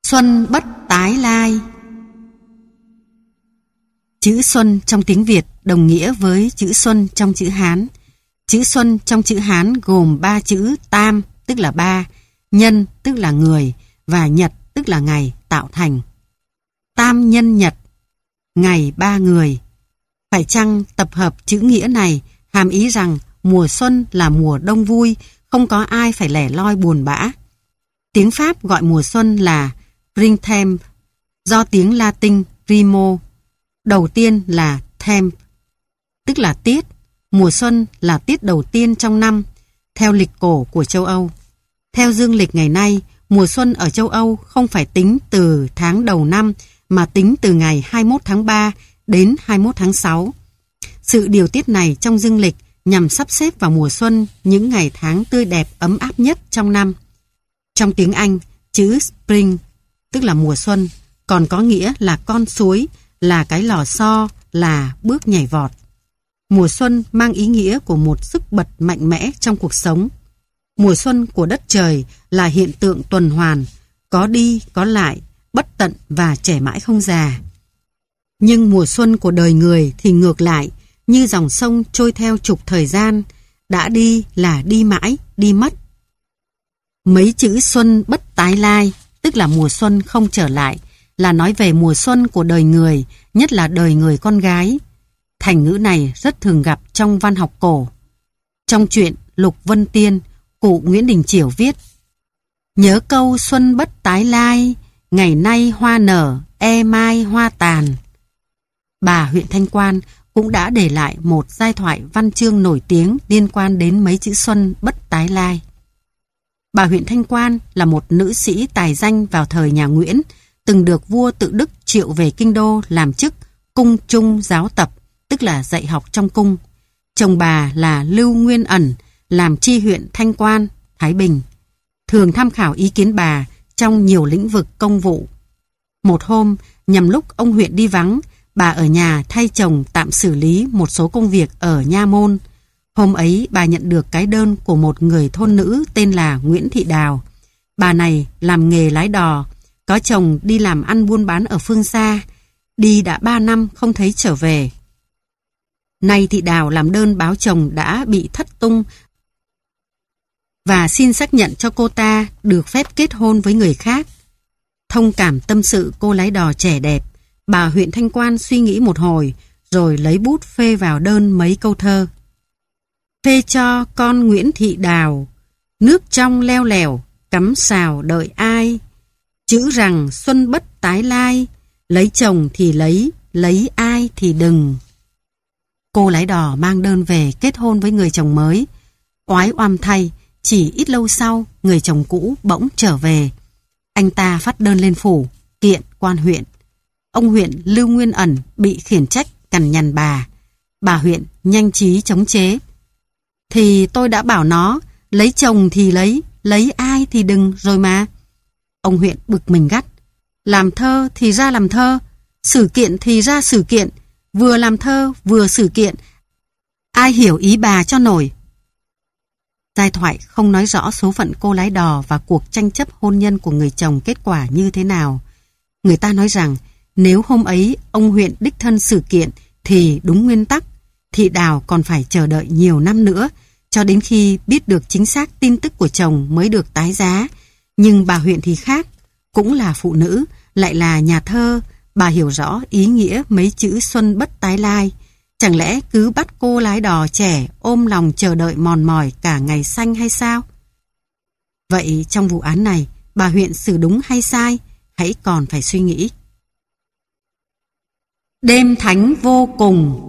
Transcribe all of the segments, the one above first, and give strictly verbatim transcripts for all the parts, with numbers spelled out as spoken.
Xuân bất tái lai. Chữ Xuân trong tiếng Việt đồng nghĩa với chữ Xuân trong chữ Hán. Chữ Xuân trong chữ Hán gồm ba chữ tam, tức là ba, nhân, tức là người, và nhật, tức là ngày, tạo thành. Tam nhân nhật, ngày ba người. Phải chăng tập hợp chữ nghĩa này hàm ý rằng mùa xuân là mùa đông vui, không có ai phải lẻ loi buồn bã. Tiếng Pháp gọi mùa xuân là Printemps, do tiếng Latin primo, đầu tiên là temp, tức là tiết. Mùa xuân là tiết đầu tiên trong năm, theo lịch cổ của châu Âu. Theo dương lịch ngày nay, mùa xuân ở châu Âu không phải tính từ tháng đầu năm, mà tính từ ngày hai mươi mốt tháng ba đến hai mươi mốt tháng sáu. Sự điều tiết này trong dương lịch nhằm sắp xếp vào mùa xuân những ngày tháng tươi đẹp ấm áp nhất trong năm. Trong tiếng Anh, chữ spring, tức là mùa xuân, còn có nghĩa là con suối, là cái lò xo, là bước nhảy vọt. Mùa xuân mang ý nghĩa của một sức bật mạnh mẽ trong cuộc sống. Mùa xuân của đất trời là hiện tượng tuần hoàn, có đi có lại, bất tận và trẻ mãi không già. Nhưng mùa xuân của đời người thì ngược lại, như dòng sông trôi theo trục thời gian, đã đi là đi mãi, đi mất. Mấy chữ xuân bất tái lai, tức là mùa xuân không trở lại, là nói về mùa xuân của đời người, nhất là đời người con gái. Thành ngữ này rất thường gặp trong văn học cổ. Trong truyện Lục Vân Tiên, cụ Nguyễn Đình Chiểu viết: nhớ câu xuân bất tái lai, ngày nay hoa nở, e mai hoa tàn. Bà huyện Thanh Quan cũng đã để lại một giai thoại văn chương nổi tiếng liên quan đến mấy chữ xuân bất tái lai. Bà huyện Thanh Quan là một nữ sĩ tài danh vào thời nhà Nguyễn, từng được vua Tự Đức triệu về kinh đô làm chức cung trung giáo tập, tức là dạy học trong cung. Chồng bà là Lưu Nguyên Ẩn, làm tri huyện Thanh Quan, Thái Bình, thường tham khảo ý kiến bà trong nhiều lĩnh vực công vụ. Một hôm, nhằm lúc ông huyện đi vắng, bà ở nhà thay chồng tạm xử lý một số công việc ở nha môn. Hôm ấy bà nhận được cái đơn của một người thôn nữ tên là Nguyễn Thị Đào. Bà này làm nghề lái đò, có chồng đi làm ăn buôn bán ở phương xa, đi đã ba năm không thấy trở về. Nay Thị Đào làm đơn báo chồng đã bị thất tung và xin xác nhận cho cô ta được phép kết hôn với người khác. Thông cảm tâm sự cô lái đò trẻ đẹp, bà huyện Thanh Quan suy nghĩ một hồi, rồi lấy bút phê vào đơn mấy câu thơ. Phê cho con Nguyễn Thị Đào, nước trong leo lẻo, cắm sào đợi ai. Chữ rằng xuân bất tái lai, lấy chồng thì lấy, lấy ai thì đừng. Cô lái đò mang đơn về kết hôn với người chồng mới. Oái oăm thay, chỉ ít lâu sau, người chồng cũ bỗng trở về. Anh ta phát đơn lên phủ, kiện quan huyện. Ông huyện Lưu Nguyên Ẩn bị khiển trách cằn nhằn bà. Bà huyện nhanh trí chống chế. Thì tôi đã bảo nó, lấy chồng thì lấy, lấy ai thì đừng rồi mà. Ông huyện bực mình gắt. Làm thơ thì ra làm thơ, xử kiện thì ra xử kiện, vừa làm thơ vừa xử kiện. Ai hiểu ý bà cho nổi. Giai thoại không nói rõ số phận cô lái đò và cuộc tranh chấp hôn nhân của người chồng kết quả như thế nào. Người ta nói rằng nếu hôm ấy ông huyện đích thân xử kiện thì đúng nguyên tắc, Thị Đào còn phải chờ đợi nhiều năm nữa, cho đến khi biết được chính xác tin tức của chồng mới được tái giá. Nhưng bà huyện thì khác, cũng là phụ nữ, lại là nhà thơ, bà hiểu rõ ý nghĩa mấy chữ xuân bất tái lai. Chẳng lẽ cứ bắt cô lái đò trẻ ôm lòng chờ đợi mòn mỏi cả ngày xanh hay sao? Vậy trong vụ án này, bà huyện xử đúng hay sai? Hãy còn phải suy nghĩ. Đêm thánh vô cùng.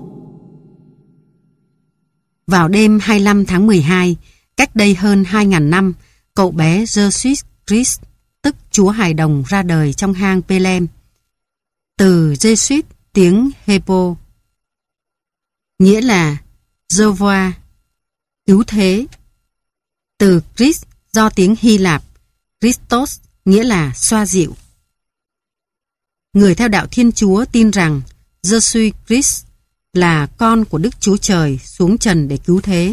Vào đêm hai mươi lăm tháng mười hai, cách đây hơn hai nghìn năm, cậu bé Jesus Christ, tức Chúa Hài Đồng ra đời trong hang Bethlehem. Từ Jesus tiếng Hebrew nghĩa là Jehovah, cứu thế. Từ Christ do tiếng Hy Lạp, Christos nghĩa là xoa dịu. Người theo đạo Thiên Chúa tin rằng Jesus Christ là con của Đức Chúa Trời xuống trần để cứu thế.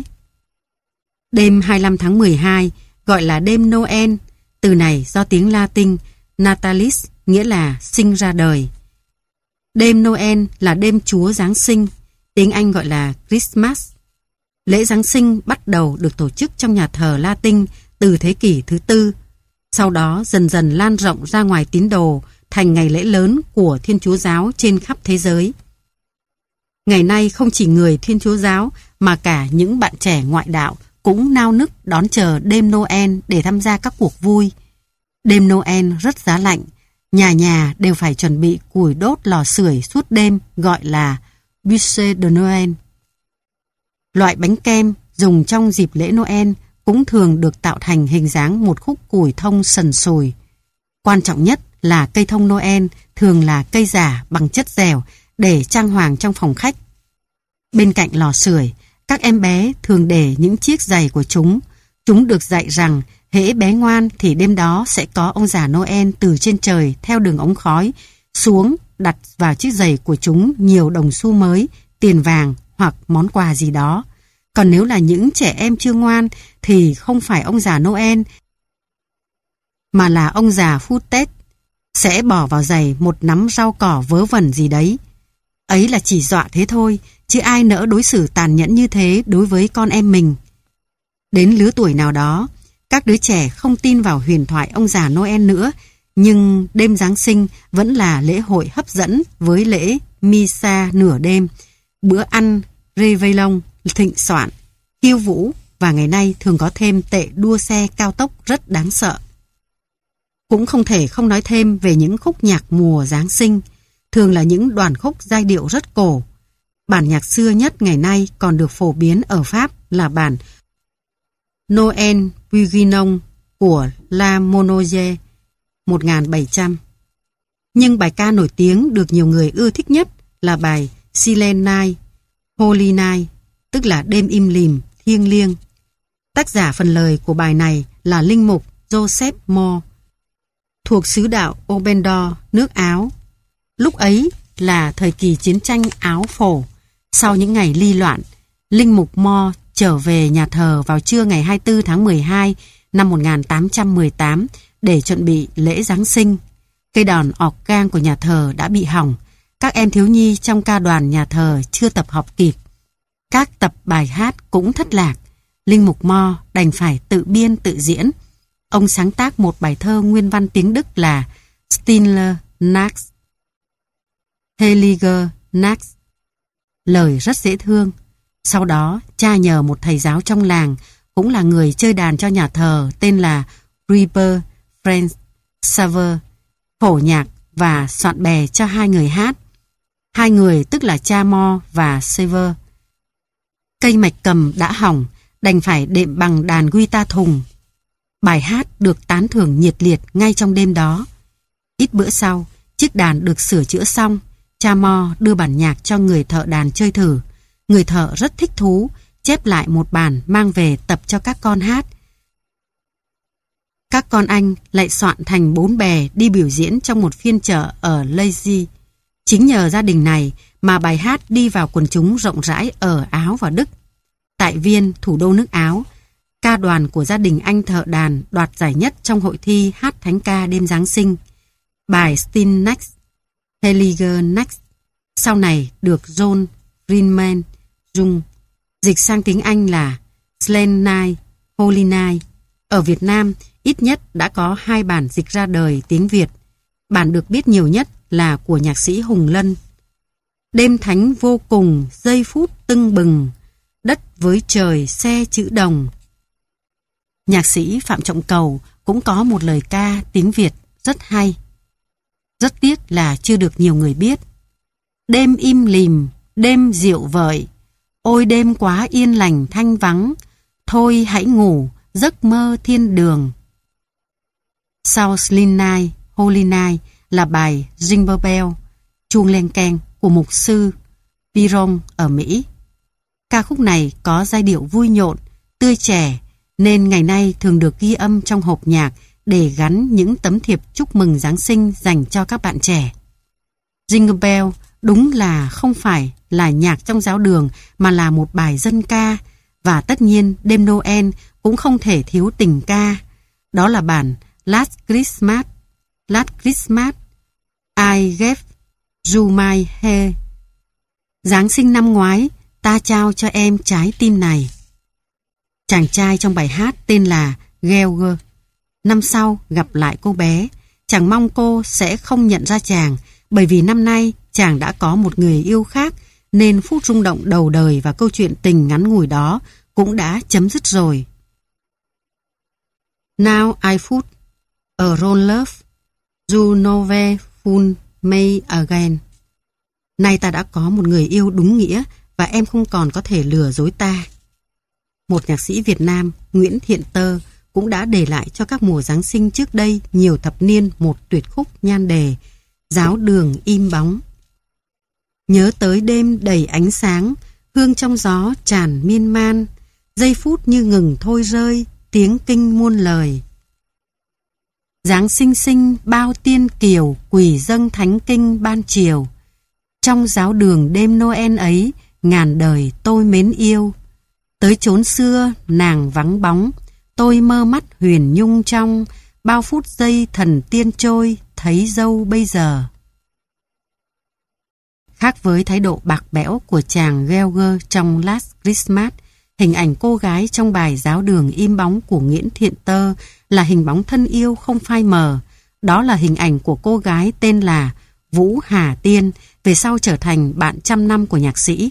Đêm hai mươi lăm tháng mười hai gọi là đêm Noel. Từ này do tiếng Latin Natalis nghĩa là sinh ra đời. Đêm Noel là đêm Chúa Giáng sinh, tiếng Anh gọi là Christmas. Lễ Giáng sinh bắt đầu được tổ chức trong nhà thờ Latin từ thế kỷ thứ tư, sau đó dần dần lan rộng ra ngoài tín đồ thành ngày lễ lớn của Thiên Chúa giáo trên khắp thế giới. Ngày nay không chỉ người Thiên Chúa giáo mà cả những bạn trẻ ngoại đạo cũng nao nức đón chờ đêm Noel để tham gia các cuộc vui. Đêm Noel rất giá lạnh, nhà nhà đều phải chuẩn bị củi đốt lò sưởi suốt đêm gọi là bûcher de Noël. Loại bánh kem dùng trong dịp lễ Noel cũng thường được tạo thành hình dáng một khúc củi thông sần sùi. Quan trọng nhất là cây thông Noel thường là cây giả bằng chất dẻo để trang hoàng trong phòng khách. Bên cạnh lò sưởi, các em bé thường để những chiếc giày của chúng. Chúng được dạy rằng hễ bé ngoan thì đêm đó sẽ có ông già Noel từ trên trời theo đường ống khói xuống đặt vào chiếc giày của chúng nhiều đồng xu mới, tiền vàng hoặc món quà gì đó. Còn nếu là những trẻ em chưa ngoan thì không phải ông già Noel mà là ông già phút Tết sẽ bỏ vào giày một nắm rau cỏ vớ vẩn gì đấy. Ấy là chỉ dọa thế thôi, chứ ai nỡ đối xử tàn nhẫn như thế đối với con em mình. Đến lứa tuổi nào đó, các đứa trẻ không tin vào huyền thoại ông già Noel nữa, nhưng đêm Giáng sinh vẫn là lễ hội hấp dẫn với lễ Misa nửa đêm, bữa ăn Réveillon thịnh soạn, khiêu vũ và ngày nay thường có thêm tệ đua xe cao tốc rất đáng sợ. Cũng không thể không nói thêm về những khúc nhạc mùa Giáng sinh, thường là những đoàn khúc giai điệu rất cổ. Bản nhạc xưa nhất ngày nay còn được phổ biến ở Pháp là bản Noël Bourguignon của La Monnaie một nghìn bảy trăm. Nhưng bài ca nổi tiếng được nhiều người ưa thích nhất là bài Silent Night, Holy Night, tức là đêm im lìm, thiêng liêng. Tác giả phần lời của bài này là linh mục Joseph Moore, thuộc xứ đạo Obendor, nước Áo. Lúc ấy là thời kỳ chiến tranh Áo Phổ. Sau những ngày ly loạn, linh mục Moore trở về nhà thờ vào trưa ngày hai mươi tư tháng mười hai năm một nghìn tám trăm mười tám để chuẩn bị lễ Giáng sinh. Cây đòn ọc gang của nhà thờ đã bị hỏng. Các em thiếu nhi trong ca đoàn nhà thờ chưa tập học kịp. Các tập bài hát cũng thất lạc. Linh mục Mo đành phải tự biên tự diễn. Ông sáng tác một bài thơ nguyên văn tiếng Đức là Stille Nacht, Heilige Nacht. Lời rất dễ thương. Sau đó, cha nhờ một thầy giáo trong làng, cũng là người chơi đàn cho nhà thờ, tên là Rieber Franz Saver, phổ nhạc và soạn bè cho hai người hát. Hai người tức là cha Mo và Saver. Cây mạch cầm đã hỏng, đành phải đệm bằng đàn guitar thùng. Bài hát được tán thưởng nhiệt liệt ngay trong đêm đó. Ít bữa sau, chiếc đàn được sửa chữa xong, cha Mo đưa bản nhạc cho người thợ đàn chơi thử. Người thợ rất thích thú, chép lại một bản mang về tập cho các con hát. Các con anh lại soạn thành bốn bè đi biểu diễn trong một phiên chợ ở Leipzig. Chính nhờ gia đình này mà bài hát đi vào quần chúng rộng rãi ở Áo và Đức. Tại Viên, thủ đô nước Áo, ca đoàn của gia đình anh thợ đàn đoạt giải nhất trong hội thi hát thánh ca đêm Giáng sinh. Bài Stille Nacht, Heilige Nacht sau này được John Friedman Jung dịch sang tiếng Anh là Silent Night, Holy Night. Ở Việt Nam, ít nhất đã có hai bản dịch ra đời tiếng Việt. Bản được biết nhiều nhất là của nhạc sĩ Hùng Lân. Đêm thánh vô cùng, giây phút tưng bừng, đất với trời xe chữ đồng. Nhạc sĩ Phạm Trọng Cầu cũng có một lời ca tiếng Việt rất hay. Rất tiếc là chưa được nhiều người biết. Đêm im lìm, đêm rượu vợi, ôi đêm quá yên lành thanh vắng, thôi hãy ngủ, giấc mơ thiên đường. Sau Silent Night, Holy Night là bài Jingle Bell, chuông len keng của mục sư Piron ở Mỹ. Ca khúc này có giai điệu vui nhộn, tươi trẻ, nên ngày nay thường được ghi âm trong hộp nhạc để gắn những tấm thiệp chúc mừng Giáng sinh dành cho các bạn trẻ. Jingle Bell đúng là không phải là nhạc trong giáo đường mà là một bài dân ca, và tất nhiên đêm Noel cũng không thể thiếu tình ca. Đó là bản Last Christmas Last Christmas, I gave you my hair. Giáng sinh năm ngoái, ta trao cho em trái tim này. Chàng trai trong bài hát tên là George. Năm sau gặp lại cô bé, chàng mong cô sẽ không nhận ra chàng, bởi vì năm nay chàng đã có một người yêu khác, nên phút rung động đầu đời và câu chuyện tình ngắn ngủi đó cũng đã chấm dứt rồi. Now I put a roll love, you never fool me again. Nay ta đã có một người yêu đúng nghĩa và em không còn có thể lừa dối ta. Một nhạc sĩ Việt Nam, Nguyễn Thiện Tơ, cũng đã để lại cho các mùa Giáng sinh trước đây nhiều thập niên một tuyệt khúc nhan đề Giáo đường im bóng. Nhớ tới đêm đầy ánh sáng, hương trong gió tràn miên man, giây phút như ngừng thôi rơi, tiếng kinh muôn lời. Giáng sinh sinh bao tiên kiều quỳ dâng thánh kinh ban chiều. Trong giáo đường đêm Noel ấy, ngàn đời tôi mến yêu. Tới chốn xưa nàng vắng bóng, tôi mơ mắt huyền nhung trong, bao phút giây thần tiên trôi, thấy dâu bây giờ. Khác với thái độ bạc bẽo của chàng George trong Last Christmas, hình ảnh cô gái trong bài Giáo đường im bóng của Nguyễn Thiện Tơ là hình bóng thân yêu không phai mờ. Đó là hình ảnh của cô gái tên là Vũ Hà Tiên, về sau trở thành bạn trăm năm của nhạc sĩ.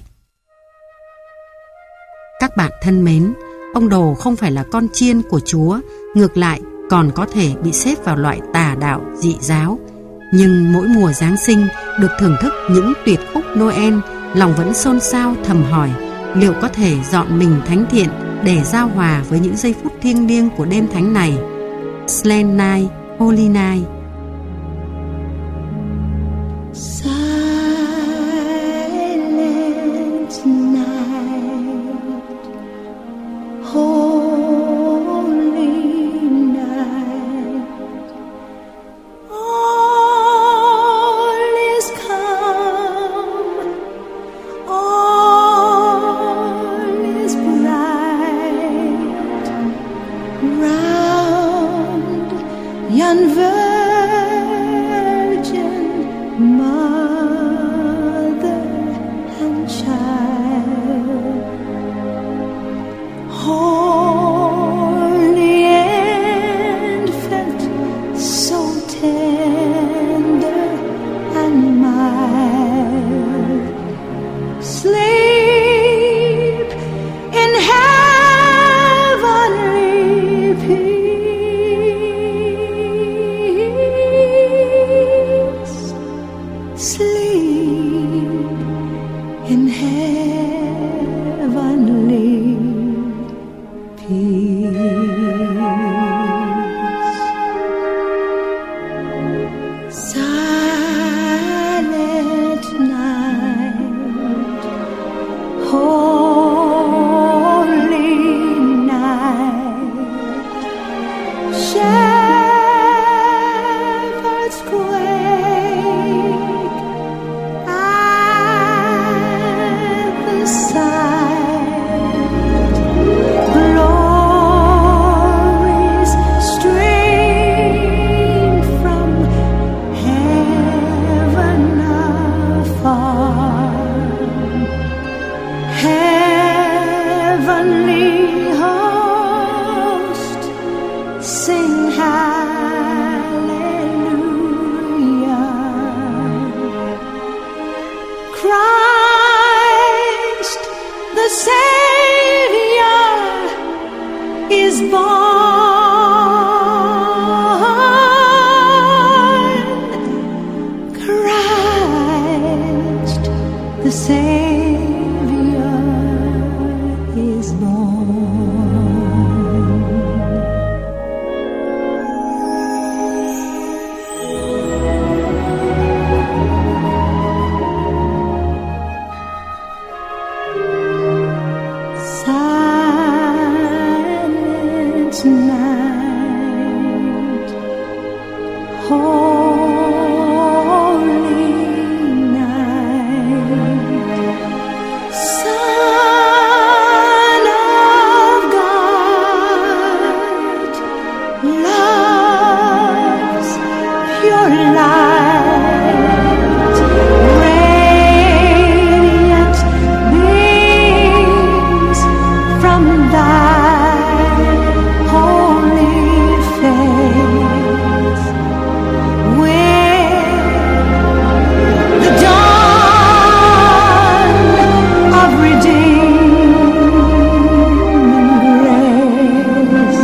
Các bạn thân mến, ông Đồ không phải là con chiên của Chúa, ngược lại còn có thể bị xếp vào loại tà đạo dị giáo. Nhưng mỗi mùa Giáng sinh được thưởng thức những tuyệt khúc Noel, lòng vẫn xôn xao thầm hỏi liệu có thể dọn mình thánh thiện để giao hòa với những giây phút thiêng liêng của đêm thánh này. Silent Night, Holy Night. Silent night, holy night, all is calm, all is bright, round yon virgin mother and child, holy infant, so tender and mild, sleep in heavenly peace, sleep in heavenly peace. Silent night, holy night, shepherds quake at the sight, glories stream from heaven afar, heavenly host sing hallelujah. Christ the Savior is born. Christ the Savior is born. Silent night, holy night, Son of God, love's pure your light, radiant beams from thy holy face, with the dawn of redeeming grace.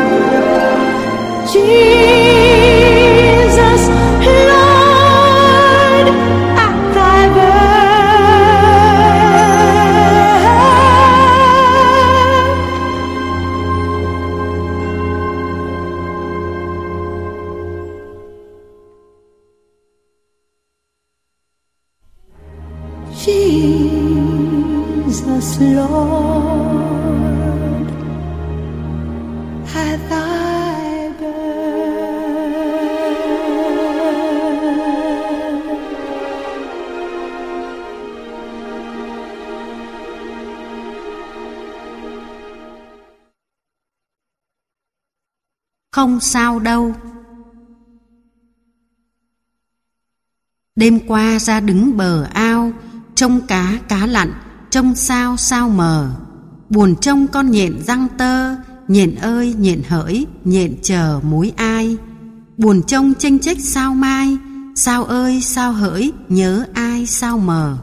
Jesus, Lord, at thy birth, Jesus, Lord, at thy birth. Không sao đâu. Đêm qua ra đứng bờ ao, trông cá cá lặn, trông sao sao mờ. Buồn trông con nhện răng tơ, nhện ơi nhện hỡi, nhện chờ mối ai. Buồn trông chênh chếch sao mai, sao ơi sao hỡi, nhớ ai sao mờ.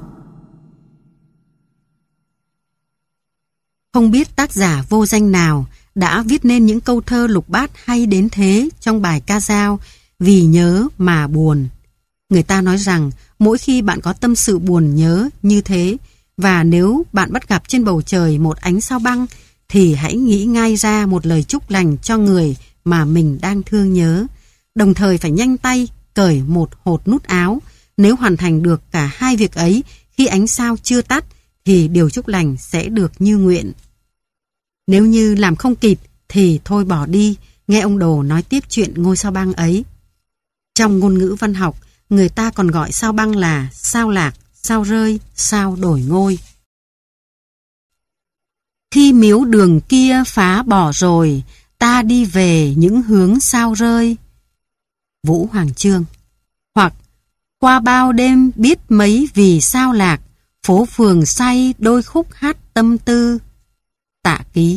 Không biết tác giả vô danh nào đã viết nên những câu thơ lục bát hay đến thế trong bài ca dao Vì nhớ mà buồn. Người ta nói rằng mỗi khi bạn có tâm sự buồn nhớ như thế, và nếu bạn bắt gặp trên bầu trời một ánh sao băng, thì hãy nghĩ ngay ra một lời chúc lành cho người mà mình đang thương nhớ. Đồng thời phải nhanh tay cởi một hột nút áo. Nếu hoàn thành được cả hai việc ấy khi ánh sao chưa tắt, thì điều chúc lành sẽ được như nguyện. Nếu như làm không kịp thì thôi bỏ đi. Nghe ông Đồ nói tiếp chuyện ngôi sao băng ấy. Trong ngôn ngữ văn học, người ta còn gọi sao băng là sao lạc, sao rơi, sao đổi ngôi. Khi miếu đường kia phá bỏ rồi, ta đi về những hướng sao rơi. Vũ Hoàng Chương. Hoặc qua bao đêm biết mấy vì sao lạc, phố phường say đôi khúc hát tâm tư. Tạ Ký.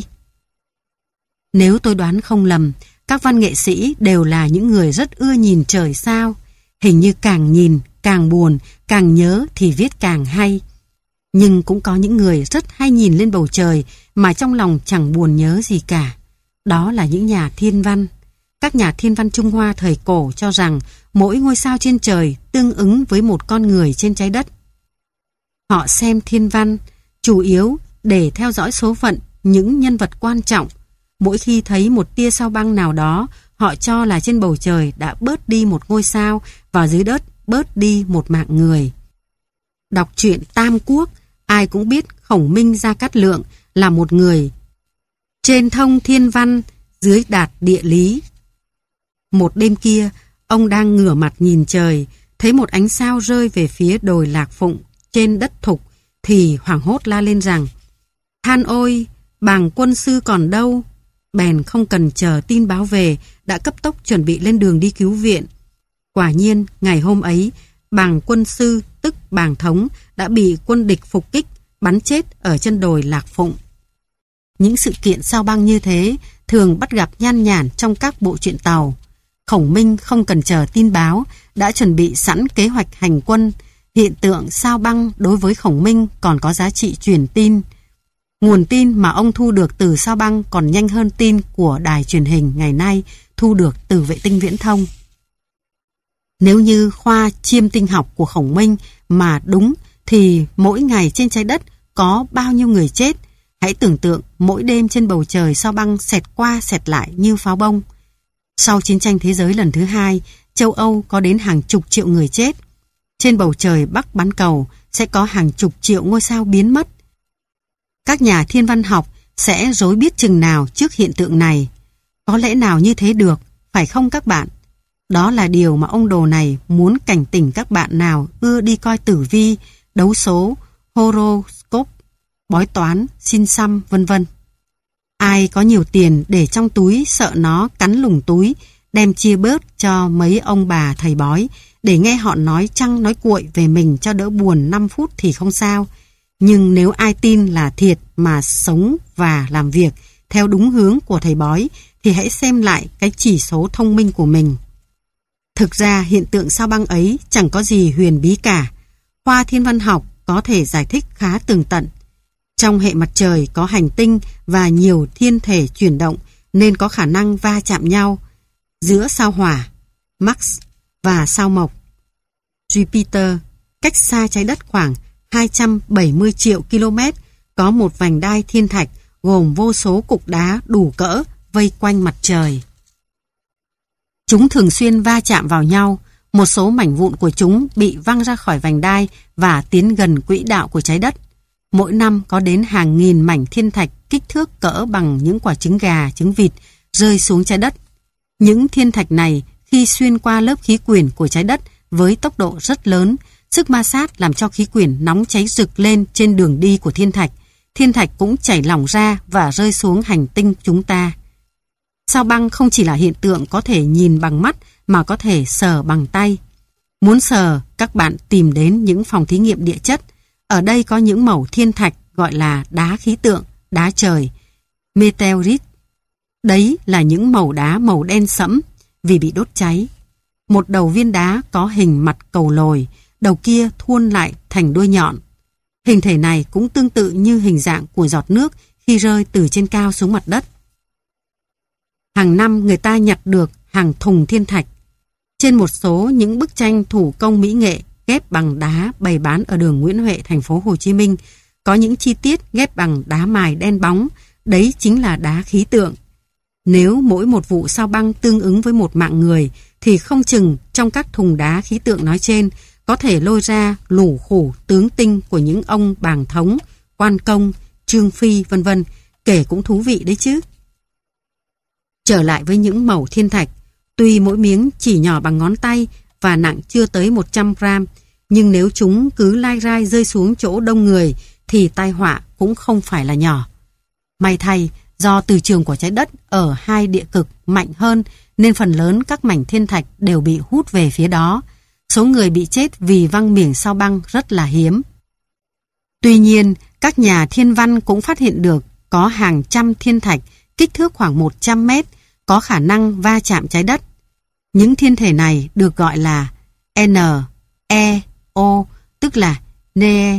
Nếu tôi đoán không lầm, các văn nghệ sĩ đều là những người rất ưa nhìn trời sao. Hình như càng nhìn, càng buồn, càng nhớ thì viết càng hay. Nhưng cũng có những người rất hay nhìn lên bầu trời mà trong lòng chẳng buồn nhớ gì cả. Đó là những nhà thiên văn. Các nhà thiên văn Trung Hoa thời cổ cho rằng mỗi ngôi sao trên trời tương ứng với một con người trên trái đất. Họ xem thiên văn chủ yếu để theo dõi số phận những nhân vật quan trọng. Mỗi khi thấy một tia sao băng nào đó, họ cho là trên bầu trời đã bớt đi một ngôi sao và dưới đất bớt đi một mạng người. Đọc truyện Tam Quốc, ai cũng biết Khổng Minh Gia Cát Lượng là một người trên thông thiên văn, dưới đạt địa lý. Một đêm kia, ông đang ngửa mặt nhìn trời, thấy một ánh sao rơi về phía đồi Lạc Phụng trên đất Thục, thì hoảng hốt la lên rằng: than ôi, bàng quân sư còn đâu? Bèn không cần chờ tin báo về, đã cấp tốc chuẩn bị lên đường đi cứu viện. Quả nhiên, ngày hôm ấy, bàng quân sư tức Bàng Thống đã bị quân địch phục kích, bắn chết ở chân đồi Lạc Phụng. Những sự kiện sao băng như thế thường bắt gặp nhan nhản trong các bộ truyện Tàu. Khổng Minh không cần chờ tin báo, đã chuẩn bị sẵn kế hoạch hành quân. Hiện tượng sao băng đối với Khổng Minh còn có giá trị truyền tin. Nguồn tin mà ông thu được từ sao băng còn nhanh hơn tin của đài truyền hình ngày nay thu được từ vệ tinh viễn thông. Nếu như khoa chiêm tinh học của Khổng Minh mà đúng thì mỗi ngày trên trái đất có bao nhiêu người chết. Hãy tưởng tượng mỗi đêm trên bầu trời sao băng xẹt qua xẹt lại như pháo bông. Sau chiến tranh thế giới lần thứ hai, châu Âu có đến hàng chục triệu người chết. Trên bầu trời Bắc bán cầu sẽ có hàng chục triệu ngôi sao biến mất. Các nhà thiên văn học sẽ rối biết chừng nào trước hiện tượng này. Có lẽ nào như thế được, phải không các bạn? Đó là điều mà ông Đồ này muốn cảnh tỉnh các bạn nào ưa đi coi tử vi, đấu số, horoscope, bói toán, xin xăm, vân vân. Ai có nhiều tiền để trong túi sợ nó cắn lủng túi, đem chia bớt cho mấy ông bà thầy bói, để nghe họ nói trăng nói cuội về mình cho đỡ buồn năm phút thì không sao. Nhưng nếu ai tin là thiệt mà sống và làm việc theo đúng hướng của thầy bói, thì hãy xem lại cái chỉ số thông minh của mình. Thực ra hiện tượng sao băng ấy chẳng có gì huyền bí cả. Khoa thiên văn học có thể giải thích khá tường tận. Trong hệ mặt trời có hành tinh và nhiều thiên thể chuyển động nên có khả năng va chạm nhau giữa sao hỏa Mars và sao mộc Jupiter, cách xa trái đất khoảng hai trăm bảy mươi triệu ki-lô-mét, có một vành đai thiên thạch gồm vô số cục đá đủ cỡ vây quanh mặt trời. Chúng thường xuyên va chạm vào nhau, một số mảnh vụn của chúng bị văng ra khỏi vành đai và tiến gần quỹ đạo của trái đất. Mỗi năm có đến hàng nghìn mảnh thiên thạch kích thước cỡ bằng những quả trứng gà, trứng vịt rơi xuống trái đất. Những thiên thạch này khi xuyên qua lớp khí quyển của trái đất với tốc độ rất lớn, sức ma sát làm cho khí quyển nóng cháy rực lên trên đường đi của thiên thạch. Thiên thạch cũng chảy lỏng ra và rơi xuống hành tinh chúng ta. Sao băng không chỉ là hiện tượng có thể nhìn bằng mắt mà có thể sờ bằng tay. Muốn sờ, các bạn tìm đến những phòng thí nghiệm địa chất. Ở đây có những mẩu thiên thạch gọi là đá khí tượng, đá trời, meteorite. Đấy là những mẩu đá màu đen sẫm vì bị đốt cháy. Một đầu viên đá có hình mặt cầu lồi, đầu kia thuôn lại thành đuôi nhọn. Hình thể này cũng tương tự như hình dạng của giọt nước khi rơi từ trên cao xuống mặt đất. Hàng năm người ta nhặt được hàng thùng thiên thạch. Trên một số những bức tranh thủ công mỹ nghệ ghép bằng đá bày bán ở đường Nguyễn Huệ, thành phố Hồ Chí Minh, có những chi tiết ghép bằng đá mài đen bóng, đấy chính là đá khí tượng. Nếu mỗi một vụ sao băng tương ứng với một mạng người, thì không chừng trong các thùng đá khí tượng nói trên có thể lôi ra lũ khủ tướng tinh của những ông Bàng Thống, Quan Công, Trương Phi vân vân, kể cũng thú vị đấy chứ. Trở lại với những mẩu thiên thạch, tuy mỗi miếng chỉ nhỏ bằng ngón tay và nặng chưa tới một trăm gram, nhưng nếu chúng cứ lai rai rơi xuống chỗ đông người thì tai họa cũng không phải là nhỏ. May thay, do từ trường của trái đất ở hai địa cực mạnh hơn nên phần lớn các mảnh thiên thạch đều bị hút về phía đó. Số người bị chết vì văng miếng sao băng rất là hiếm. Tuy nhiên, các nhà thiên văn cũng phát hiện được có hàng trăm thiên thạch kích thước khoảng một trăm mét có khả năng va chạm trái đất. Những thiên thể này được gọi là N E O, tức là Near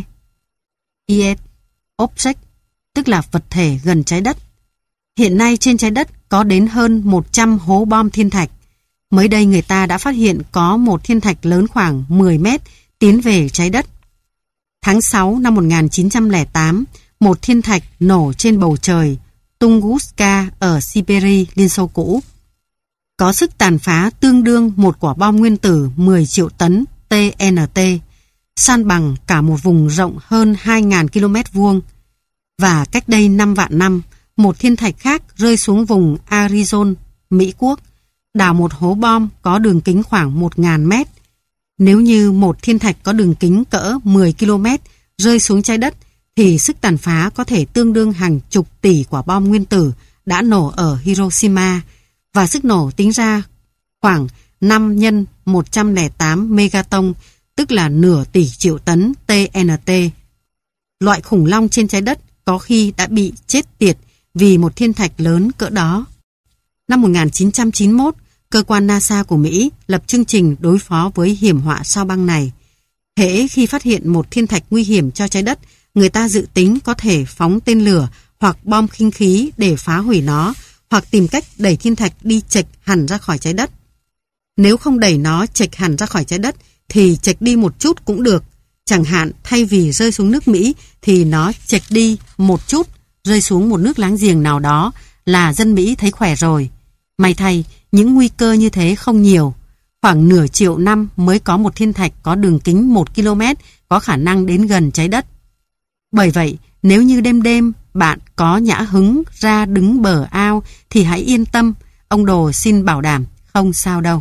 Earth Object, tức là vật thể gần trái đất. Hiện nay trên trái đất có đến hơn một trăm hố bom thiên thạch. Mới đây người ta đã phát hiện có một thiên thạch lớn khoảng mười mét tiến về trái đất. Tháng sáu năm một nghìn chín trăm lẻ tám, một thiên thạch nổ trên bầu trời Tunguska ở Siberia, Liên Xô cũ. Có sức tàn phá tương đương một quả bom nguyên tử mười triệu tấn T N T, san bằng cả một vùng rộng hơn hai nghìn ki lô mét vuông. Và cách đây năm vạn năm, một thiên thạch khác rơi xuống vùng Arizona, Mỹ Quốc, đào một hố bom có đường kính khoảng một nghìn mét. Nếu như một thiên thạch có đường kính cỡ mười ki lô mét rơi xuống trái đất, thì sức tàn phá có thể tương đương hàng chục tỷ quả bom nguyên tử đã nổ ở Hiroshima, và sức nổ tính ra khoảng năm nhân một trăm lẻ tám megaton, tức là nửa tỷ triệu tấn T N T. Loại khủng long trên trái đất có khi đã bị chết tiệt vì một thiên thạch lớn cỡ đó. Năm một nghìn chín trăm chín mươi mốt, cơ quan NASA của Mỹ lập chương trình đối phó với hiểm họa sao băng này. Hễ khi phát hiện một thiên thạch nguy hiểm cho trái đất, người ta dự tính có thể phóng tên lửa hoặc bom khinh khí để phá hủy nó, hoặc tìm cách đẩy thiên thạch đi chệch hẳn ra khỏi trái đất. Nếu không đẩy nó chệch hẳn ra khỏi trái đất thì chệch đi một chút cũng được. Chẳng hạn thay vì rơi xuống nước Mỹ thì nó chệch đi một chút, rơi xuống một nước láng giềng nào đó là dân Mỹ thấy khỏe rồi. May thay, những nguy cơ như thế không nhiều. Khoảng nửa triệu năm mới có một thiên thạch có đường kính một ki lô mét có khả năng đến gần trái đất. Bởi vậy, nếu như đêm đêm bạn có nhã hứng ra đứng bờ ao thì hãy yên tâm, ông Đồ xin bảo đảm không sao đâu.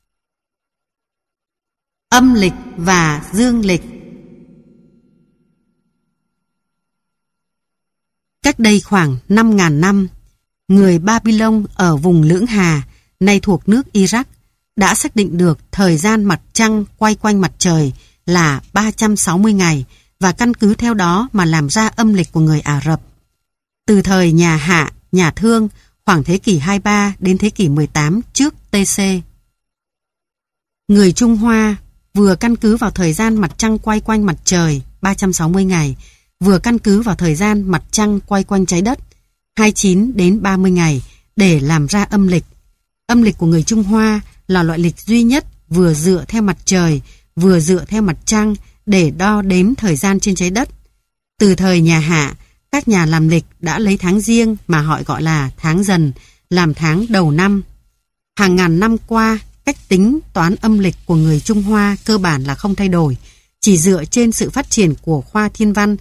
Âm lịch và dương lịch. Cách đây khoảng năm nghìn năm, người Babylon ở vùng Lưỡng Hà nay thuộc nước Iraq, đã xác định được thời gian mặt trăng quay quanh mặt trời là ba trăm sáu mươi ngày và căn cứ theo đó mà làm ra âm lịch của người Ả Rập. Từ thời nhà Hạ, nhà Thương, khoảng thế kỷ hai mươi ba đến thế kỷ mười tám trước tê xê. Người Trung Hoa vừa căn cứ vào thời gian mặt trăng quay quanh mặt trời ba trăm sáu mươi ngày, vừa căn cứ vào thời gian mặt trăng quay quanh trái đất hai mươi chín đến ba mươi ngày để làm ra âm lịch. Âm lịch của người Trung Hoa là loại lịch duy nhất vừa dựa theo mặt trời, vừa dựa theo mặt trăng để đo đếm thời gian trên trái đất. Từ thời nhà Hạ, các nhà làm lịch đã lấy tháng Giêng mà họ gọi là tháng Dần làm tháng đầu năm. Hàng ngàn năm qua, cách tính toán âm lịch của người Trung Hoa cơ bản là không thay đổi, chỉ dựa trên sự phát triển của khoa thiên văn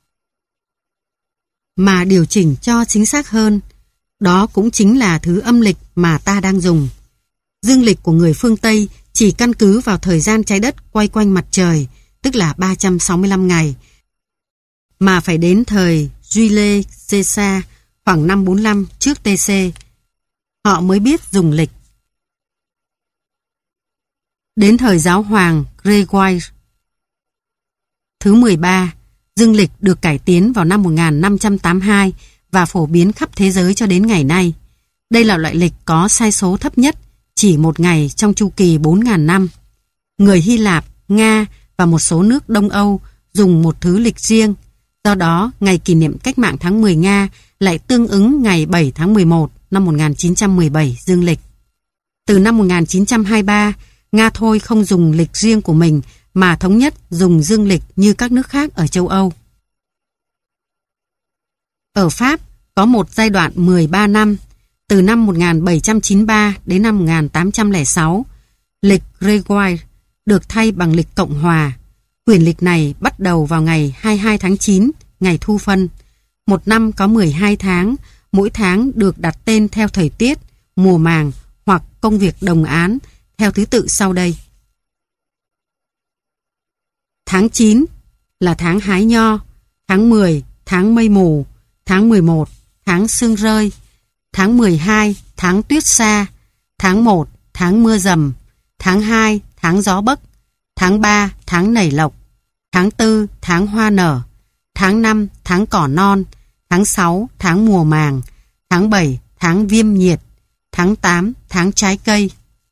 mà điều chỉnh cho chính xác hơn. Đó cũng chính là thứ âm lịch mà ta đang dùng. Dương lịch của người phương Tây chỉ căn cứ vào thời gian trái đất quay quanh mặt trời, tức là ba trăm sáu mươi lăm ngày, mà phải đến thời Jules Caesar khoảng năm bốn mươi lăm trước tê xê, họ mới biết dùng lịch. Đến thời giáo hoàng Gregoire thứ mười ba, dương lịch được cải tiến vào năm một nghìn năm trăm tám mươi hai và phổ biến khắp thế giới cho đến ngày nay. Đây là loại lịch có sai số thấp nhất, chỉ một ngày trong chu kỳ bốn nghìn năm. Người Hy Lạp, Nga và một số nước Đông Âu dùng một thứ lịch riêng. Do đó, ngày kỷ niệm cách mạng tháng mười Nga lại tương ứng ngày bảy tháng mười một năm một nghìn chín trăm mười bảy dương lịch. Từ năm một nghìn chín trăm hai mươi ba, Nga thôi không dùng lịch riêng của mình mà thống nhất dùng dương lịch như các nước khác ở châu Âu. Ở Pháp có một giai đoạn mười ba năm, từ năm một nghìn bảy trăm chín mươi ba đến năm một nghìn tám trăm lẻ sáu, lịch Grégoire được thay bằng lịch Cộng Hòa. Quyển lịch này bắt đầu vào ngày hai mươi hai tháng chín, ngày thu phân. Một năm có mười hai tháng, mỗi tháng được đặt tên theo thời tiết, mùa màng hoặc công việc đồng án theo thứ tự sau đây. Tháng chín là tháng hái nho, tháng mười, tháng mây mù, tháng mười một, tháng sương rơi, tháng mười hai, tháng tuyết sa, tháng một, tháng mưa rầm, tháng hai, tháng gió bấc, tháng ba, tháng nảy lộc, tháng tư, tháng hoa nở, tháng năm, tháng cỏ non, tháng sáu, tháng mùa màng, tháng bảy, tháng viêm nhiệt, tháng tám, tháng trái cây.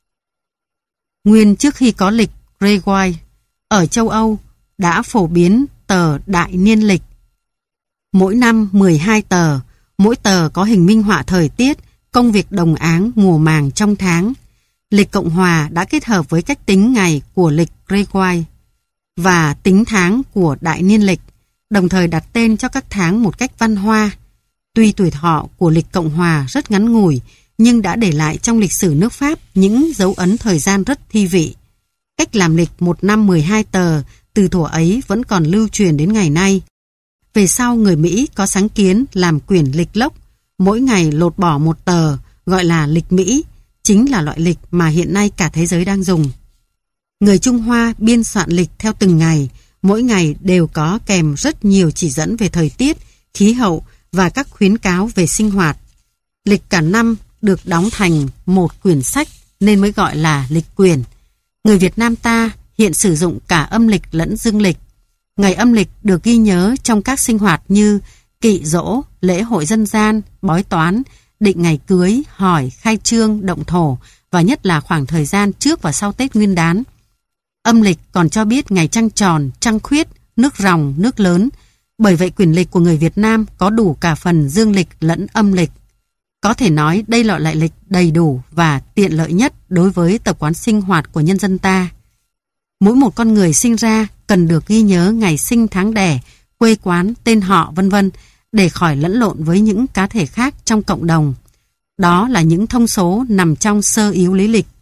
Nguyên trước khi có lịch Grégoire, ở châu Âu đã phổ biến tờ đại niên lịch. Mỗi năm mười hai tờ, mỗi tờ có hình minh họa thời tiết, công việc đồng áng, mùa màng trong tháng. Lịch Cộng Hòa đã kết hợp với cách tính ngày của lịch Grégoire và tính tháng của đại niên lịch, đồng thời đặt tên cho các tháng một cách văn hoa. Tuy tuổi thọ của lịch Cộng Hòa rất ngắn ngủi, nhưng đã để lại trong lịch sử nước Pháp những dấu ấn thời gian rất thi vị. Cách làm lịch một năm mười hai tờ từ thuở ấy vẫn còn lưu truyền đến ngày nay. Về sau, người Mỹ có sáng kiến làm quyển lịch lốc, mỗi ngày lột bỏ một tờ, gọi là lịch Mỹ, chính là loại lịch mà hiện nay cả thế giới đang dùng. Người Trung Hoa biên soạn lịch theo từng ngày, mỗi ngày đều có kèm rất nhiều chỉ dẫn về thời tiết, khí hậu và các khuyến cáo về sinh hoạt. Lịch cả năm được đóng thành một quyển sách nên mới gọi là lịch quyển. Người Việt Nam ta hiện sử dụng cả âm lịch lẫn dương lịch. Ngày âm lịch được ghi nhớ trong các sinh hoạt như kỵ giỗ, lễ hội dân gian, bói toán, định ngày cưới, hỏi, khai trương, động thổ và nhất là khoảng thời gian trước và sau Tết Nguyên đán. Âm lịch còn cho biết ngày trăng tròn, trăng khuyết, nước ròng, nước lớn. Bởi vậy quyển lịch của người Việt Nam có đủ cả phần dương lịch lẫn âm lịch. Có thể nói đây là loại lịch đầy đủ và tiện lợi nhất đối với tập quán sinh hoạt của nhân dân ta. Mỗi một con người sinh ra cần được ghi nhớ ngày sinh tháng đẻ, quê quán, tên họ vân vân để khỏi lẫn lộn với những cá thể khác trong cộng đồng. Đó là những thông số nằm trong sơ yếu lý lịch.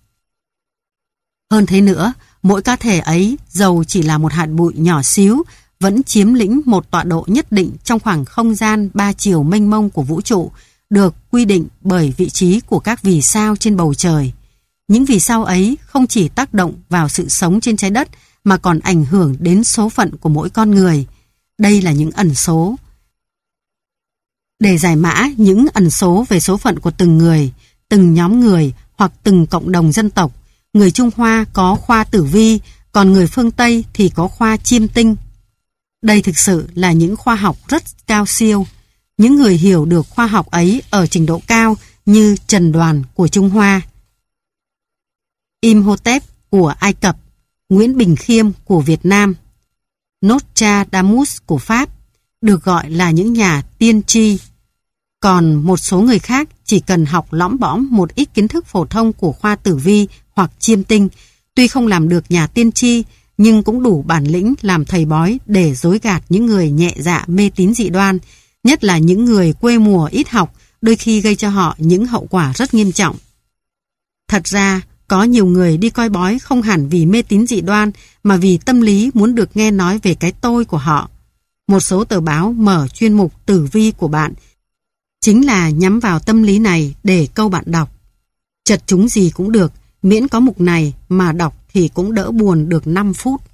Hơn thế nữa, mỗi cá thể ấy dầu chỉ là một hạt bụi nhỏ xíu vẫn chiếm lĩnh một tọa độ nhất định trong khoảng không gian ba chiều mênh mông của vũ trụ, được quy định bởi vị trí của các vì sao trên bầu trời. Những vì sao ấy không chỉ tác động vào sự sống trên trái đất mà còn ảnh hưởng đến số phận của mỗi con người. Đây là những ẩn số. Để giải mã những ẩn số về số phận của từng người, từng nhóm người hoặc từng cộng đồng dân tộc. Người Trung Hoa có khoa tử vi, còn người phương Tây thì có khoa chiêm tinh. Đây thực sự là những khoa học rất cao siêu. Những người hiểu được khoa học ấy ở trình độ cao như Trần Đoàn của Trung Hoa, Imhotep của Ai Cập, Nguyễn Bình Khiêm của Việt Nam, Nostradamus của Pháp, được gọi là những nhà tiên tri. Còn một số người khác chỉ cần học lõm bõm một ít kiến thức phổ thông của khoa tử vi hoặc chiêm tinh, tuy không làm được nhà tiên tri, nhưng cũng đủ bản lĩnh làm thầy bói để dối gạt những người nhẹ dạ mê tín dị đoan, nhất là những người quê mùa ít học, đôi khi gây cho họ những hậu quả rất nghiêm trọng. Thật ra, có nhiều người đi coi bói không hẳn vì mê tín dị đoan, mà vì tâm lý muốn được nghe nói về cái tôi của họ. Một số tờ báo mở chuyên mục tử vi của bạn chính là nhắm vào tâm lý này để câu bạn đọc. Chật chúng gì cũng được, miễn có mục này mà đọc thì cũng đỡ buồn được năm phút.